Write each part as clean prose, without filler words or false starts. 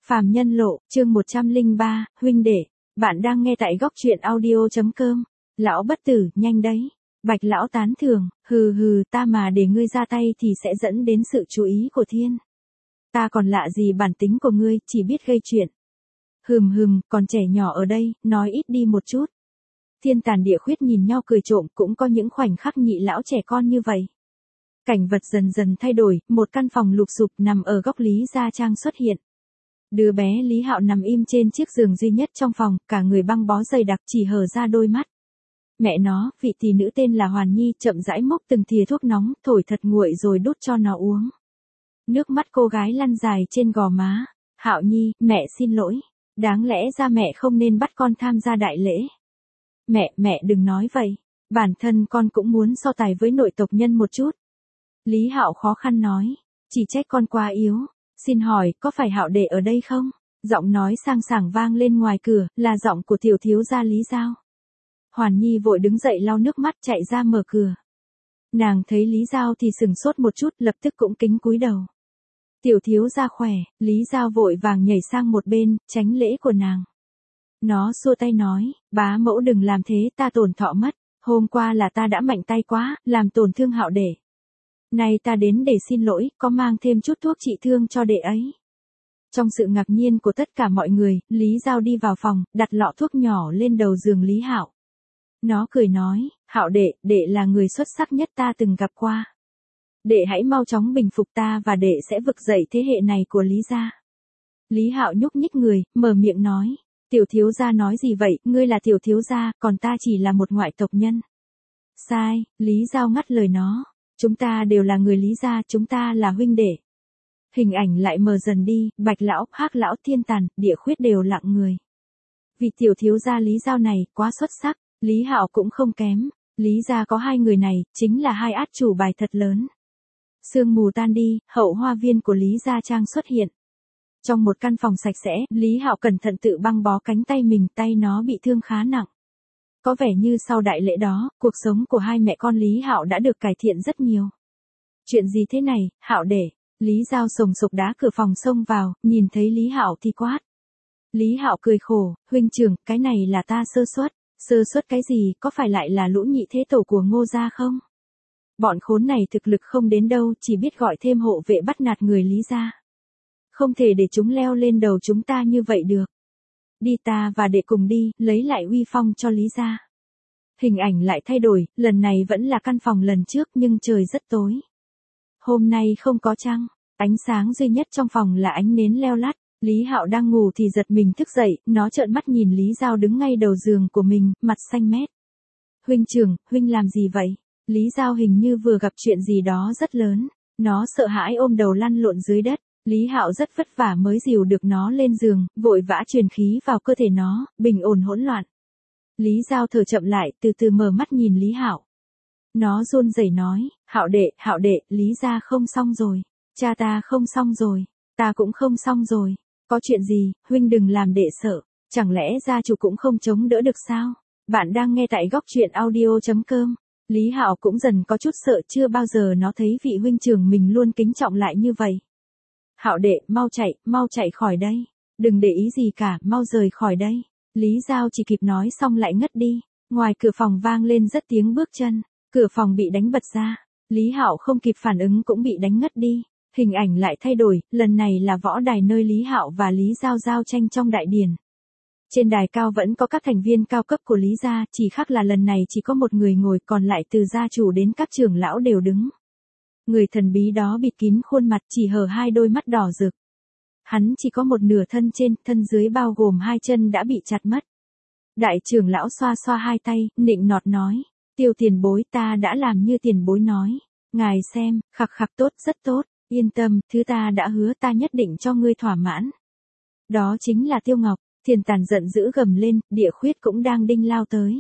Phàm Nhân Lộ, chương 103, huynh đệ, bạn đang nghe tại góc truyện audio.com. Lão bất tử, nhanh đấy. Bạch lão tán thưởng, hừ hừ, ta mà để ngươi ra tay thì sẽ dẫn đến sự chú ý của thiên. Ta còn lạ gì bản tính của ngươi, chỉ biết gây chuyện. Còn trẻ nhỏ ở đây, nói ít đi một chút. Thiên Tàn Địa Khuyết nhìn nhau cười trộm, cũng có những khoảnh khắc nhị lão trẻ con như vậy. Cảnh vật dần dần thay đổi, một căn phòng lụp xụp nằm ở góc Lý Gia Trang xuất hiện. Đứa bé Lý Hạo nằm im trên chiếc giường duy nhất trong phòng, cả người băng bó dày đặc chỉ hở ra đôi mắt. Mẹ nó, vị tỷ nữ tên là Hoàn Nhi, chậm rãi mốc từng thìa thuốc nóng, thổi thật nguội rồi đút cho nó uống. Nước mắt cô gái lăn dài trên gò má. Hạo Nhi, mẹ xin lỗi. Đáng lẽ ra mẹ không nên bắt con tham gia đại lễ. Mẹ đừng nói vậy. Bản thân con cũng muốn so tài với nội tộc nhân một chút. Lý Hạo khó khăn nói. Chỉ trách con quá yếu. Xin hỏi, có phải Hạo đệ ở đây không? Giọng nói sang sảng vang lên ngoài cửa, là giọng của tiểu thiếu gia Lý Giao. Hoàn Nhi vội đứng dậy lau nước mắt chạy ra mở cửa. Nàng thấy Lý Giao thì sừng sốt một chút, lập tức cũng kính cúi đầu. Tiểu thiếu gia khỏe, Lý Giao vội vàng nhảy sang một bên, tránh lễ của nàng. Nó xua tay nói, bá mẫu đừng làm thế, ta tổn thọ mất. Hôm qua là ta đã mạnh tay quá, làm tổn thương Hạo đệ. Nay ta đến để xin lỗi, có mang thêm chút thuốc trị thương cho đệ ấy. Trong sự ngạc nhiên của tất cả mọi người, Lý Giao đi vào phòng, đặt lọ thuốc nhỏ lên đầu giường Lý Hạo. Nó cười nói, Hạo đệ là người xuất sắc nhất ta từng gặp qua. Đệ hãy mau chóng bình phục ta và đệ sẽ vực dậy thế hệ này của Lý gia. Lý Hạo nhúc nhích người, mở miệng nói, tiểu thiếu gia nói gì vậy, ngươi là tiểu thiếu gia, còn ta chỉ là một ngoại tộc nhân. Sai, Lý Giao ngắt lời nó. Chúng ta đều là người Lý gia, chúng ta là huynh đệ. Hình ảnh lại mờ dần đi, Bạch lão, Hắc lão, Thiên Tàn, Địa Khuyết đều lặng người. Vì tiểu thiếu gia Lý Giao này quá xuất sắc, Lý Hạo cũng không kém. Lý gia có hai người này, chính là hai át chủ bài thật lớn. Sương mù tan đi, hậu hoa viên của Lý Gia Trang xuất hiện. Trong một căn phòng sạch sẽ, Lý Hạo cẩn thận tự băng bó cánh tay mình, tay nó bị thương khá nặng. Có vẻ như sau đại lễ đó, cuộc sống của hai mẹ con Lý Hạo đã được cải thiện rất nhiều. Chuyện gì thế này, Hạo đệ? Lý Giao sồng sục đá cửa phòng xông vào, nhìn thấy Lý Hạo thì quát. Lý Hạo cười khổ, huynh trưởng, cái này là ta sơ suất. Sơ suất cái gì, có phải lại là lũ nhị thế tổ của Ngô gia không? Bọn khốn này thực lực không đến đâu, chỉ biết gọi thêm hộ vệ bắt nạt người Lý gia. Không thể để chúng leo lên đầu chúng ta như vậy được. Đi ta và đệ cùng đi, lấy lại uy phong cho Lý gia. Hình ảnh lại thay đổi, lần này vẫn là căn phòng lần trước nhưng trời rất tối. Hôm nay không có trăng, ánh sáng duy nhất trong phòng là ánh nến leo lắt. Lý Hạo đang ngủ thì giật mình thức dậy, nó trợn mắt nhìn Lý Giao đứng ngay đầu giường của mình, mặt xanh mét. Huynh trưởng, huynh làm gì vậy? Lý Giao hình như vừa gặp chuyện gì đó rất lớn, nó sợ hãi ôm đầu lăn lộn dưới đất. Lý Hạo rất vất vả mới dìu được nó lên giường, vội vã truyền khí vào cơ thể nó, bình ổn hỗn loạn. Lý Giao thở chậm lại, từ từ mở mắt nhìn Lý Hạo. Nó run rẩy nói, Hạo đệ, Lý gia không xong rồi, cha ta không xong rồi, ta cũng không xong rồi. Có chuyện gì, huynh đừng làm đệ sợ, chẳng lẽ gia chủ cũng không chống đỡ được sao? Bạn đang nghe tại góc truyện audio.com. Lý Hạo cũng dần có chút sợ, chưa bao giờ nó thấy vị huynh trưởng mình luôn kính trọng lại như vậy. Hạo đệ, mau chạy khỏi đây. Đừng để ý gì cả, mau rời khỏi đây. Lý Giao chỉ kịp nói xong lại ngất đi. Ngoài cửa phòng vang lên rất tiếng bước chân. Cửa phòng bị đánh bật ra. Lý Hạo không kịp phản ứng cũng bị đánh ngất đi. Hình ảnh lại thay đổi, lần này là võ đài nơi Lý Hạo và Lý Giao giao tranh trong đại điển. Trên đài cao vẫn có các thành viên cao cấp của Lý gia, chỉ khác là lần này chỉ có một người ngồi, còn lại từ gia chủ đến các trưởng lão đều đứng. Người thần bí đó bịt kín khuôn mặt, chỉ hở hai đôi mắt đỏ rực. Hắn chỉ có một nửa thân trên, thân dưới bao gồm hai chân đã bị chặt mất. Đại trưởng lão xoa xoa hai tay, nịnh nọt nói, Tiêu tiền bối, ta đã làm như tiền bối nói. Ngài xem, khặc tốt, rất tốt. Yên tâm, thứ ta đã hứa ta nhất định cho ngươi thỏa mãn. Đó chính là Tiêu Ngọc. Thiên Tàn giận dữ gầm lên, Địa Khuyết cũng đang đinh lao tới.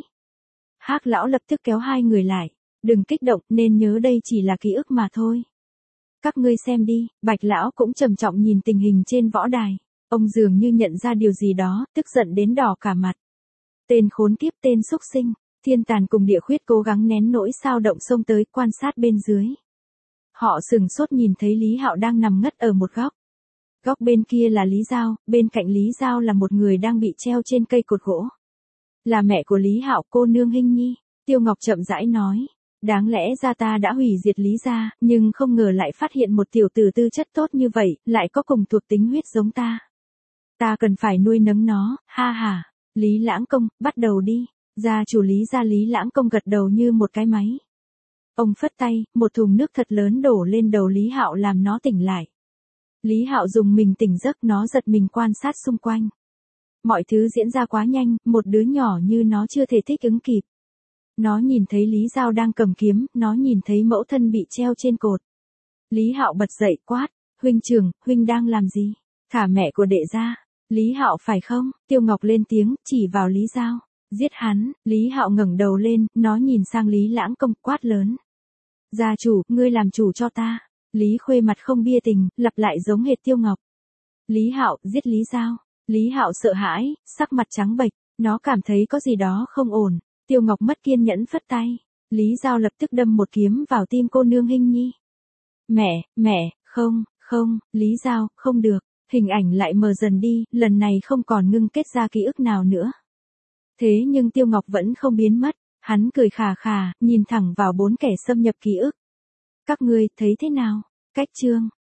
Hắc lão lập tức kéo hai người lại. Đừng kích động, nên nhớ đây chỉ là ký ức mà thôi. Các ngươi xem đi, Bạch lão cũng trầm trọng nhìn tình hình trên võ đài. Ông dường như nhận ra điều gì đó, tức giận đến đỏ cả mặt. Tên khốn kiếp, tên xúc sinh. Thiên Tàn cùng Địa Khuyết cố gắng nén nỗi xao động xông tới quan sát bên dưới. Họ sừng sốt nhìn thấy Lý Hạo đang nằm ngất ở một góc. Góc bên kia là Lý Giao, bên cạnh Lý Giao là một người đang bị treo trên cây cột gỗ. Là mẹ của Lý Hạo, cô nương Hinh Nhi. Tiêu Ngọc chậm rãi nói. Đáng lẽ ra ta đã hủy diệt Lý gia, nhưng không ngờ lại phát hiện một tiểu tử tư chất tốt như vậy, lại có cùng thuộc tính huyết giống ta. Ta cần phải nuôi nấng nó, ha ha. Lý Lãng Công, bắt đầu đi. Gia chủ Lý gia Lý Lãng Công gật đầu như một cái máy. Ông phất tay, một thùng nước thật lớn đổ lên đầu Lý Hạo làm nó tỉnh lại. Lý Hạo dùng mình tỉnh giấc, nó giật mình quan sát xung quanh. Mọi thứ diễn ra quá nhanh, một đứa nhỏ như nó chưa thể thích ứng kịp. Nó nhìn thấy Lý Giao đang cầm kiếm, nó nhìn thấy mẫu thân bị treo trên cột. Lý Hạo bật dậy quát, huynh trưởng, huynh đang làm gì? Thả mẹ của đệ ra. Lý Hạo phải không? Tiêu Ngọc lên tiếng, chỉ vào Lý Giao. Giết hắn. Lý Hạo ngẩng đầu lên, nó nhìn sang Lý Lãng Công quát lớn. Gia chủ, ngươi làm chủ cho ta. Lý Khuê mặt không bia tình, lặp lại giống hệt Tiêu Ngọc. Lý Hạo, giết Lý Giao. Lý Hạo sợ hãi, sắc mặt trắng bệch, nó cảm thấy có gì đó không ổn. Tiêu Ngọc mất kiên nhẫn phất tay. Lý Giao lập tức đâm một kiếm vào tim cô nương Hinh Nhi. Mẹ, không, Lý Giao, không được. Hình ảnh lại mờ dần đi, lần này không còn ngưng kết ra ký ức nào nữa. Thế nhưng Tiêu Ngọc vẫn không biến mất, hắn cười khà khà, nhìn thẳng vào 4 kẻ xâm nhập ký ức. Các ngươi thấy thế nào? Cách chương